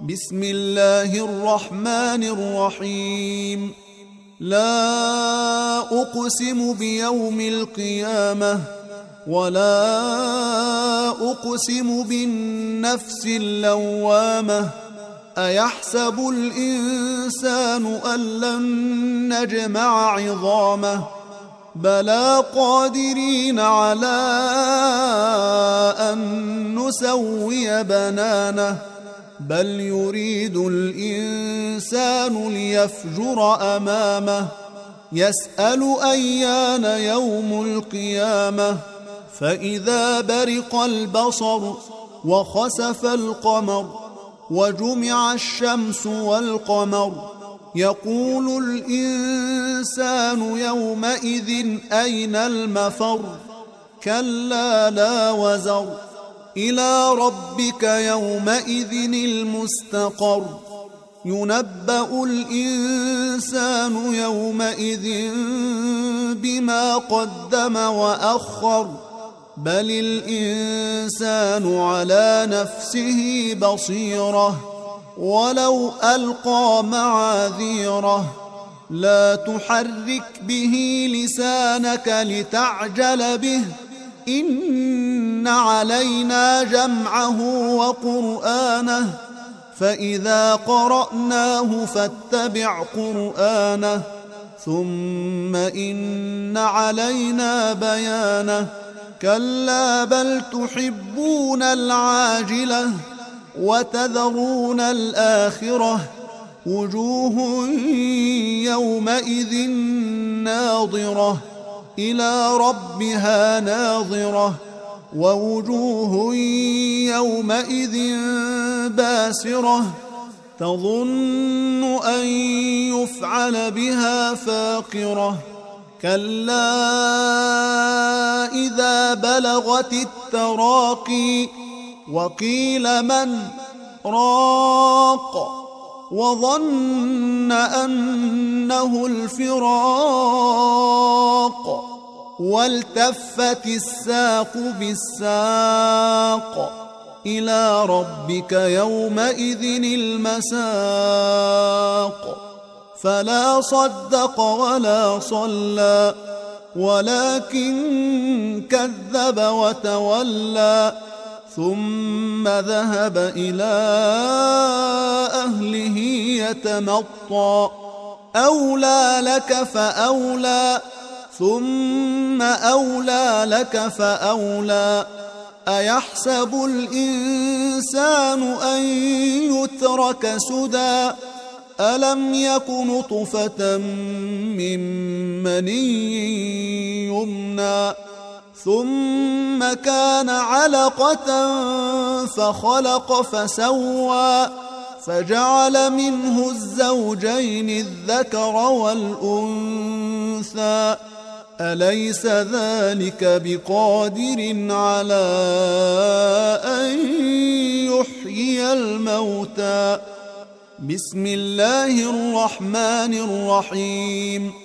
بسم الله الرحمن الرحيم. لا أقسم بيوم القيامة ولا أقسم بالنفس اللوامة. أيحسب الإنسان أن لن نجمع عظامه بلى قادرين على أن نسوي بنانه بل يريد الإنسان ليفجر أمامه يسأل أيان يوم القيامة فإذا برق البصر وخسف القمر وجمع الشمس والقمر يقول الإنسان يومئذ أين المفر كلا لا وزر إلى ربك يومئذ المستقر ينبأ الإنسان يومئذ بما قدم وأخر بل الإنسان على نفسه بصيرة ولو ألقى معاذيره لا تحرك به لسانك لتعجل به إن علينا جمعه وقرآنه فإذا قرأناه فاتبع قرآنه ثم إن علينا بيانه كلا بل تحبون العاجلة وتذرون الآخرة وجوه يومئذ ناظرة إلى ربها ناظرة ووجوه يومئذ باسرة تظن أن يفعل بها فاقرة كلا إذا بلغت التراقي وقيل من راق وظن أنه الفراق والتفت الساق بالساق إلى ربك يومئذ المساق فلا صدق ولا صلى ولكن كذب وتولى ثم ذهب إلى أهله يتمطى أولى لك فأولى ثم أولى لك فأولى أيحسب الإنسان أن يترك سدى ألم يك نطفة من مني يمنى ثم كان علقة فخلق فسوى فجعل منه الزوجين الذكر والأنثى أليس ذلك بقادر على أن يحيي الموتى بسم الله الرحمن الرحيم.